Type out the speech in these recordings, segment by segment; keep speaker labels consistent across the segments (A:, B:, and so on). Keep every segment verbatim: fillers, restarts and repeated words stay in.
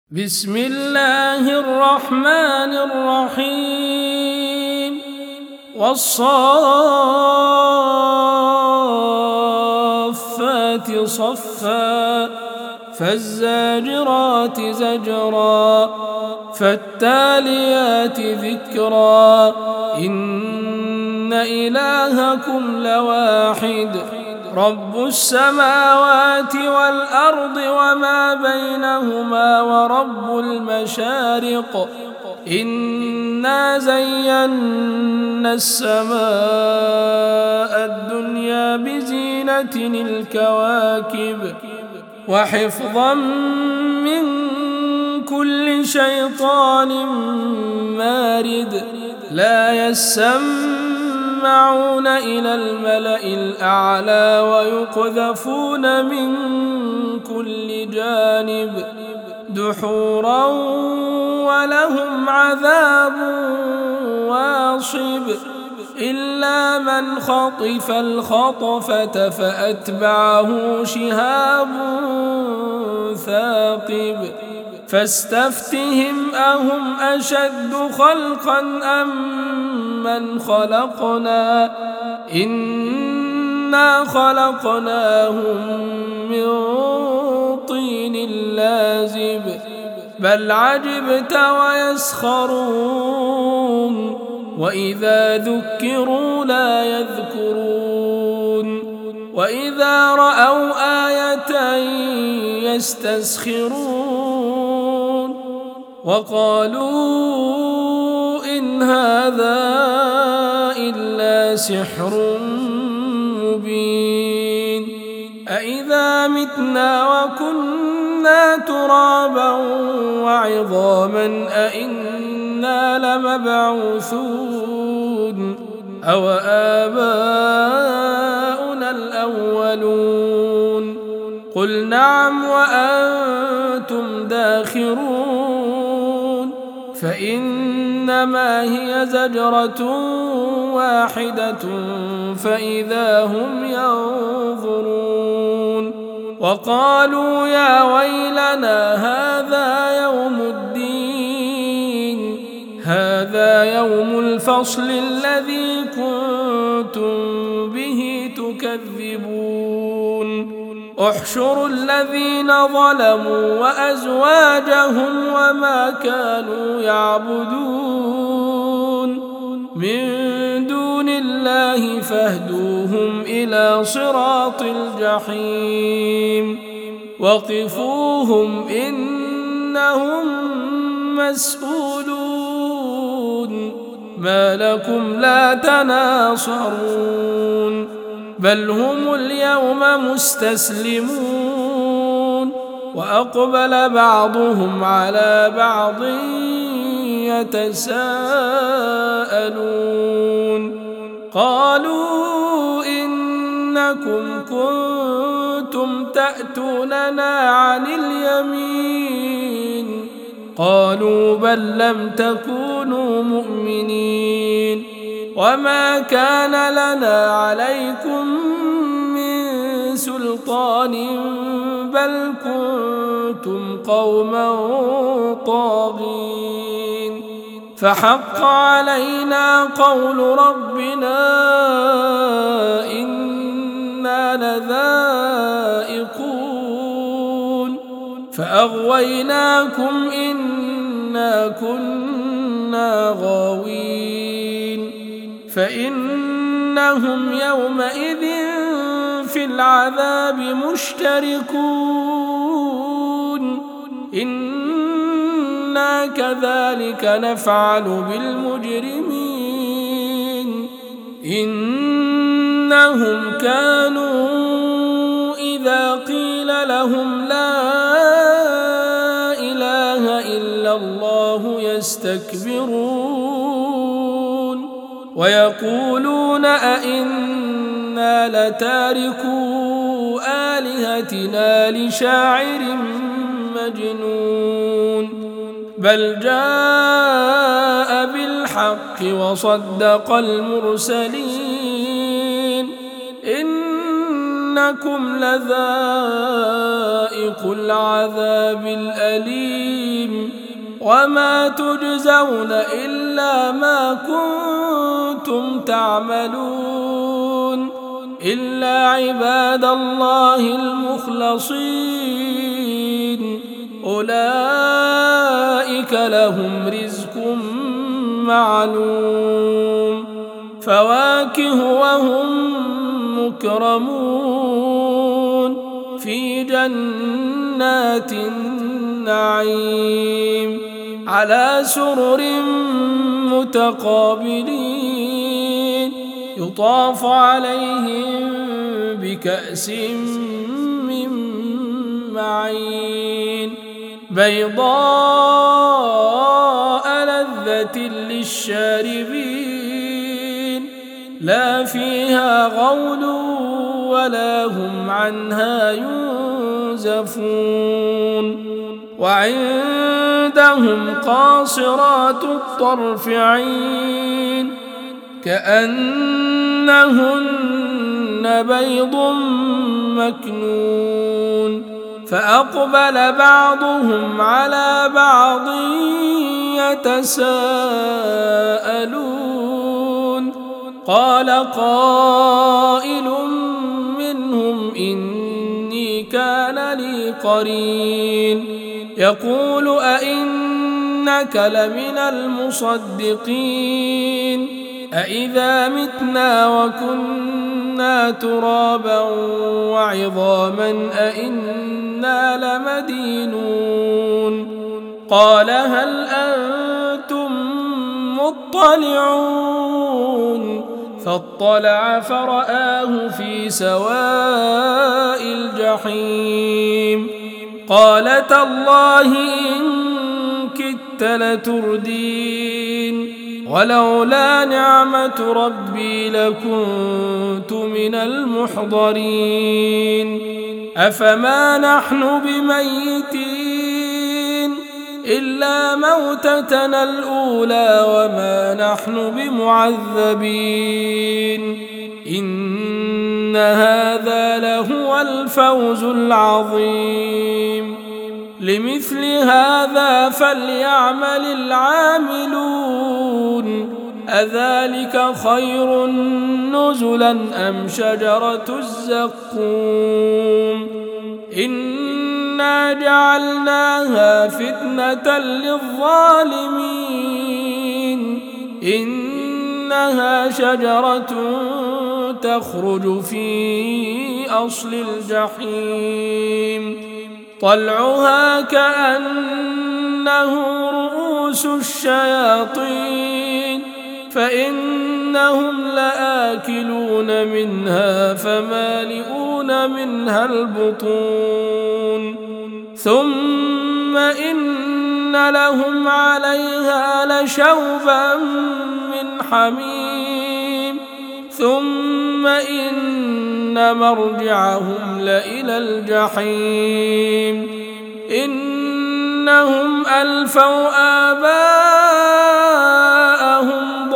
A: بسم الله الرحمن الرحيم والصافات صفا فالزاجرات زجرا فالتاليات ذكرا إن إلهكم لواحد رب السماوات والأرض وما بينهما ورب المشارق إنا زينا السماء الدنيا بزينة الكواكب وحفظا من كل شيطان مارد لا يسمعون إلى الملأ الأعلى ويقذفون من كل جانب دحورا ولهم عذاب واصب إلا من خطف الخطفة فأتبعه شهاب ثاقب فاستفتهم أهم أشد خلقا أم من خلقنا إنا خلقناهم من طين لازب بل عجبت ويسخرون وإذا ذكروا لا يذكرون وإذا رأوا آية يستسخرون وقالوا إن هذا إلا سحر مبين أإذا متنا وكنا ترابا وعظاما أإنا لمبعوثون أو آباؤنا الأولون قل نعم وأنتم داخرون فإنما هي زجرة واحدة فإذا هم ينظرون وقالوا يا ويلنا هذا يوم الدين هذا يوم الفصل الذي كنتم به تكذبون احشروا الذين ظلموا وأزواجهم وما كانوا يعبدون من دون الله فاهدوهم إلى صراط الجحيم وقفوهم إنهم مسؤولون ما لكم لا تناصرون بل هم اليوم مستسلمون وأقبل بعضهم على بعض يتساءلون قالوا إنكم كنتم تأتوننا عن اليمين قالوا بل لم تكونوا مؤمنين وما كان لنا عليكم من سلطان بل كنتم قوما طاغين فحق علينا قول ربنا إنا لذائقون فأغويناكم إنا كنا غاوين فإنهم يومئذ في العذاب مشتركون إنا كذلك نفعل بالمجرمين إنهم كانوا إذا قيل لهم لا إله إلا الله يستكبرون ويقولون أئنا لتاركو آلهتنا لشاعر مجنون بل جاء بالحق وصدق المرسلين إنكم لذائقو العذاب الأليم وما تجزون إلا ما كنتم تعملون إلا عباد الله المخلصين أولئك لهم رزق معلوم فواكه وهم مكرمون في جنات النعيم على سرر متقابلين يطاف عليهم بكأس من معين بيضاء لذة للشاربين لا فيها غول ولا هم عنها ينزفون وعندهم قاصرات الطرف عين كأنهن بيض مكنون فأقبل بعضهم على بعض يتساءلون قال قائل منهم إني كان لي قرين يقول أئنك لمن المصدقين أئذا متنا وكنا ترابا وعظاما أئنا لمدينون قال هل أنتم مطلعون فاطلع فرآه في سواء الجحيم قال تالله إن كدت لتردين ولولا نعمة ربي لكنت من المحضرين أفما نحن بميتين إلا موتتنا الأولى وما نحن بمعذبين إن هذا لهو الفوز العظيم لمثل هذا فليعمل العاملون أذلك خير نزلا أم شجرة الزقوم إنا جعلناها فتنة للظالمين إنها شجرة تخرج في أصل الجحيم طلعها كأنه رؤوس الشياطين فإنهم لآكلون منها فمالئون منها البطون ثم إن لهم عليها لشوبا من حميم ثم إن مرجعهم لإلى الجحيم إنهم ألفوا آباءهم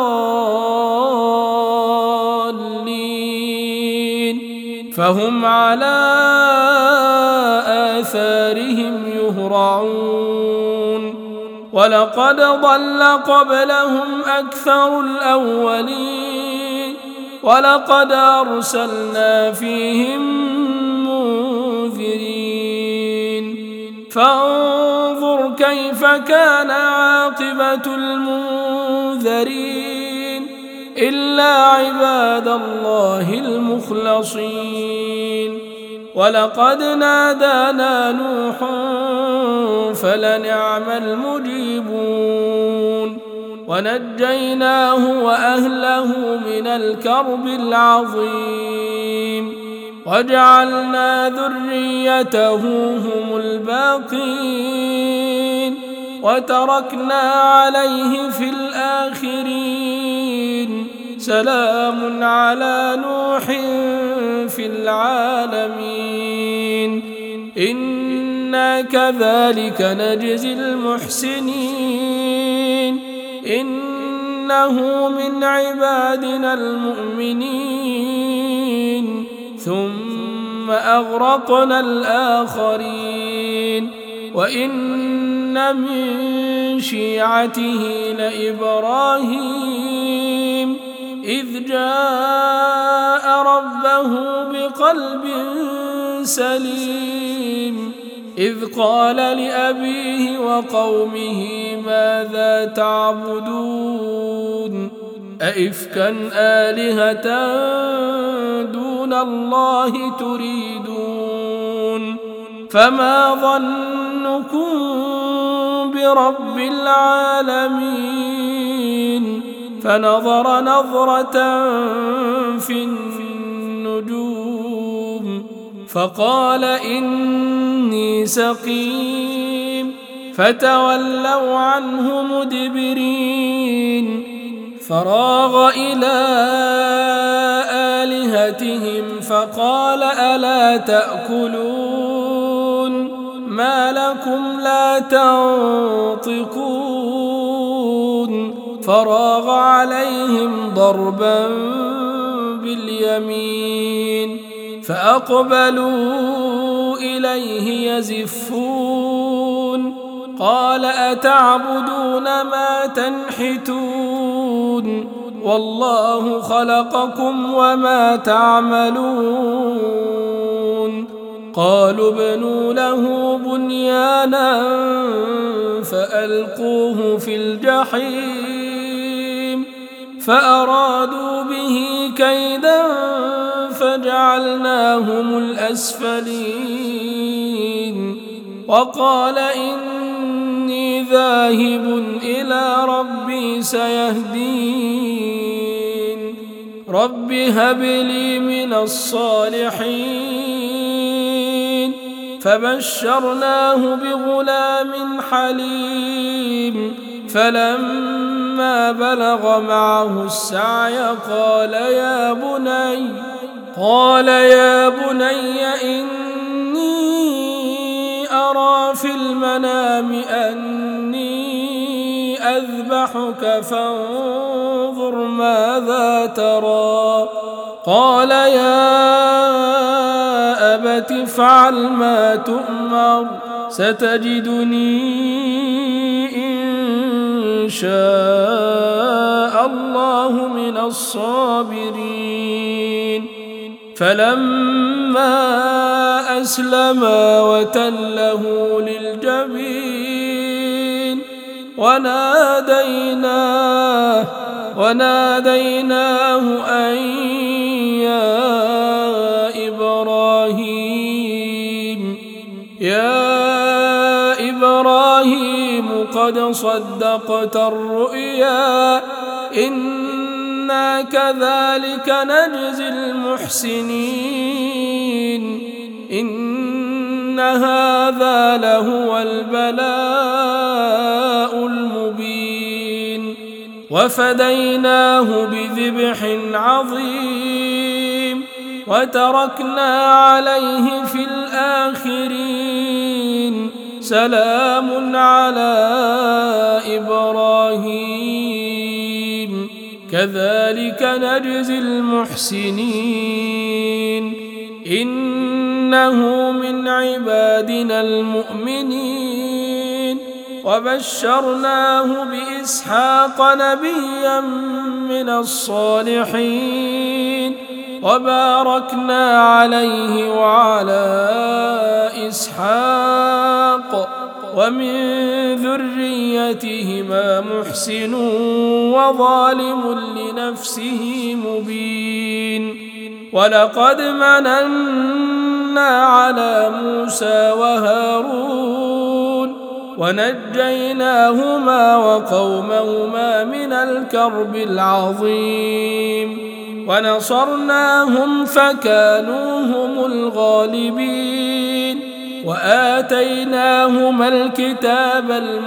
A: ضالين فهم على آثارهم يهرعون ولقد ضل قبلهم أكثر الأولين ولقد أرسلنا فيهم منذرين فانظر كيف كان عاقبة المنذرين إلا عباد الله المخلصين ولقد نادانا نوح فلنعم المجيبون ونجيناه وأهله من الكرب العظيم وجعلنا ذريته هم الباقين وتركنا عليه في الآخرين سلام على نوح في العالمين إنا كذلك نجزي المحسنين إنه من عبادنا المؤمنين ثم أغرقنا الآخرين وإن إن من شيعته لإبراهيم إذ جاء ربه بقلب سليم إذ قال لأبيه وقومه ماذا تعبدون أئفكا آلهة دون الله تريدون فما ظنكم برب العالمين فنظر نظرة في النجوم فقال إني سقيم فتولوا عنه مدبرين فراغ إلى آلهتهم فقال ألا تأكلون ما لكم لا تنطقون فراغ عليهم ضربا باليمين فأقبلوا إليه يزفون قال أتعبدون ما تنحتون والله خلقكم وما تعملون قالوا ابنوا له بنيانا فألقوه في الجحيم فأرادوا به كيدا فجعلناهم الأسفلين وقال إني ذاهب إلى ربي سيهدين رب هب لي من الصالحين فبشرناه بغلام حليم فلما بلغ معه السعي قال يا بني قال يا بني إني أرى في المنام أني أذبحك فانظر ماذا ترى قال يا أبت افعل ما تؤمر ستجدني إن شاء الله من الصابرين فلما أسلما وتله للجبين وناديناه وناديناه أن يا إبراهيم يا إبراهيم قد صدقت الرؤيا إنا كذلك نجزي المحسنين إن هذا لهو البلاء المبين وفديناه بذبح عظيم وتركنا عليه في الآخرين سلام على إبراهيم كذلك نجزي المحسنين إنه من عبادنا المؤمنين وبشرناه بإسحاق نبيا من الصالحين وباركنا عليه وعلى إسحاق ومن ذريتهما محسن وظالم لنفسه مبين ولقد مننا على موسى وهارون ونجيناهما وقومهما من الكرب العظيم ونصرناهم فكانوا هم الغالبين وآتيناهما الكتاب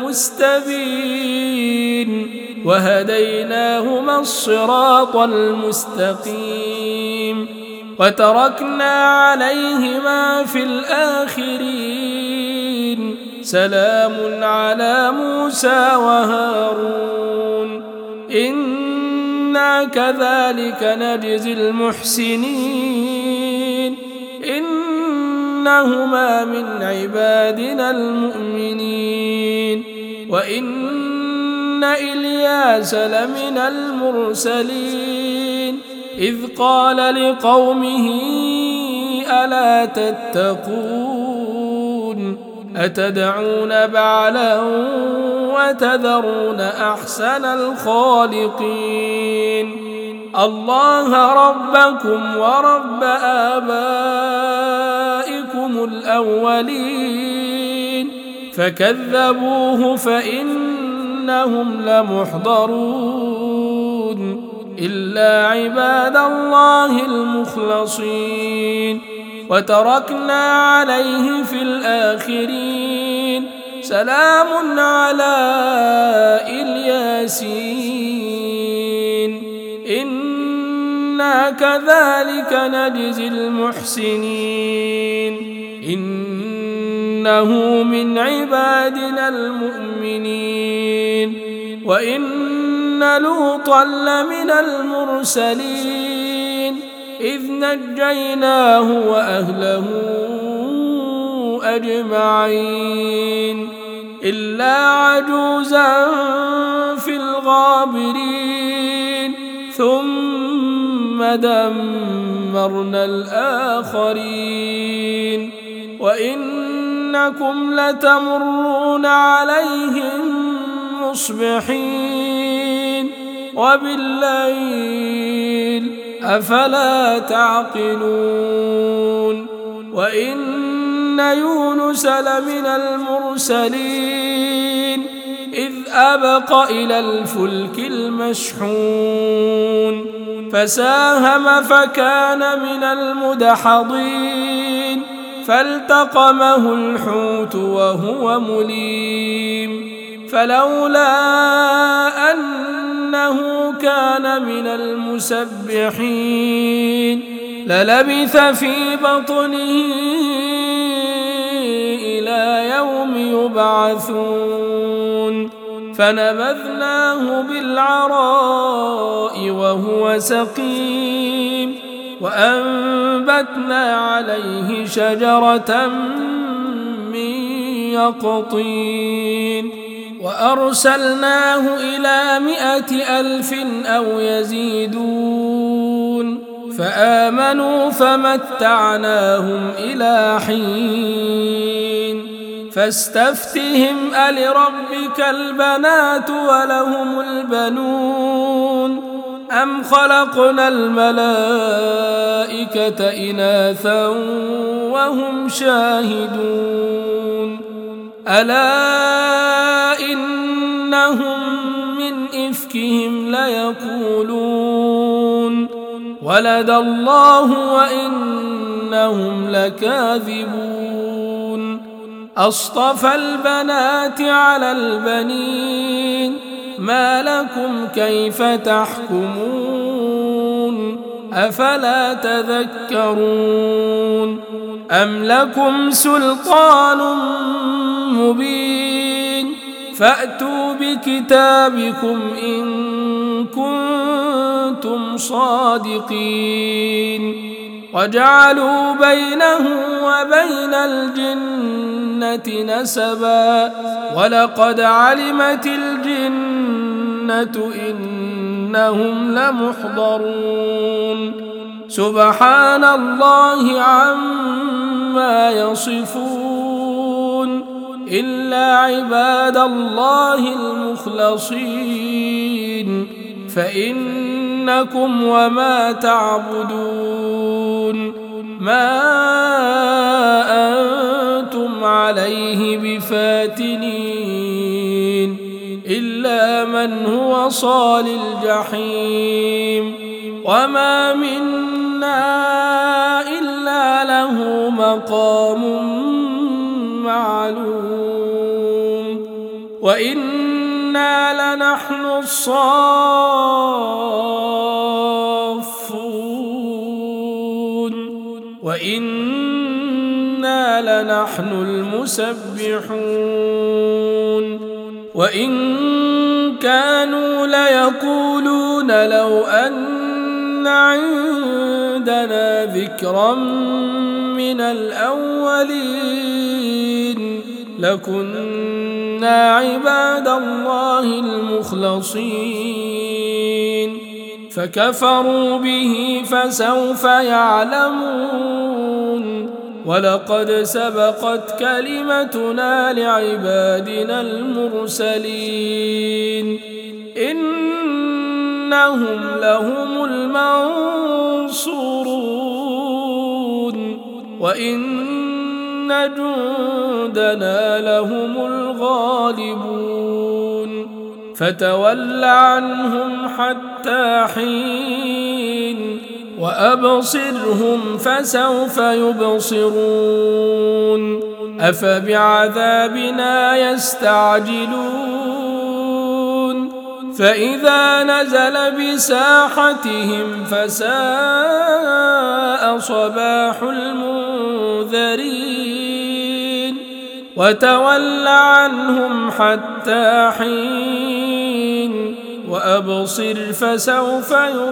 A: المستبين وهديناهما الصراط المستقيم وتركنا عليهما في الآخرين سلام على موسى وهارون إنا كذلك نجزي المحسنين إنهما من عبادنا المؤمنين وإن إلياس لمن المرسلين إذ قال لقومه ألا تتقون أتدعون بعلا وتذرون أحسن الخالقين الله ربكم ورب آبائكم الأولين فكذبوه فإنهم لمحضرون إلا عباد الله المخلصين وتركنا عليه في الآخرين سلام على الياسين إنا كذلك نجزي المحسنين إنه من عبادنا المؤمنين وإن لوطا لمن المرسلين إذ نجيناه وأهله أجمعين إلا عجوزا في الغابرين ثم دمرنا الآخرين وإنكم لتمرون عليهم مصبحين وبالليل أفلا تعقلون وإن يونس لمن المرسلين إذ أبق إلى الفلك المشحون فساهم فكان من المدحضين فالتقمه الحوت وهو مليم فلولا أنه كان من المسبحين للبث في بطنه إلى يوم يبعثون فنبذناه بالعراء وهو سقيم وأنبتنا عليه شجرة من يقطين وأرسلناه إلى مائة ألف أو يزيدون فآمنوا فمتعناهم إلى حين فاستفتهم ألربك البنات ولهم البنون أم خلقنا الملائكة إناثا وهم شاهدون ألا إنهم من إفكهم ليقولون ولد الله وإنهم لكاذبون أصطفى البنات على البنين ما لكم كيف تحكمون أفلا تذكرون أم لكم سلطان مبين فأتوا بكتابكم إن كنتم صادقين وجعلوا بينه وبين الجنة نسبا ولقد علمت الجنة إنهم لمحضرون سبحان الله عما يصفون إلا عباد الله المخلصين فإنكم وما تعبدون ما أنتم عليه بفاتنين إلا من هو صال الجحيم وما منا إلا له مقام معلوم وإنا لنحن الصافون وإنا لنحن المسبحون وإن كانوا ليقولون لو أن عندنا ذكرا من الأولين لكنا إلا عباد الله المخلصين فكفروا به فسوف يعلمون ولقد سبقت كلمتنا لعبادنا المرسلين إنهم لهم المنصورون وإن جندنا لهم الغالبون فتول عنهم حتى حين وأبصرهم فسوف يبصرون أفبعذابنا يستعجلون فإذا نزل بساحتهم فساء صباح المنذرين وتول عنهم حتى حين وأبصر فسوف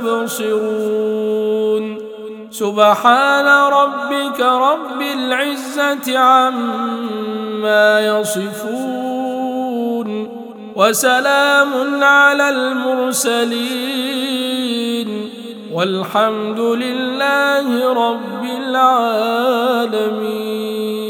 A: يبصرون سبحان ربك رب العزة عما يصفون وسلام على المرسلين والحمد لله رب العالمين.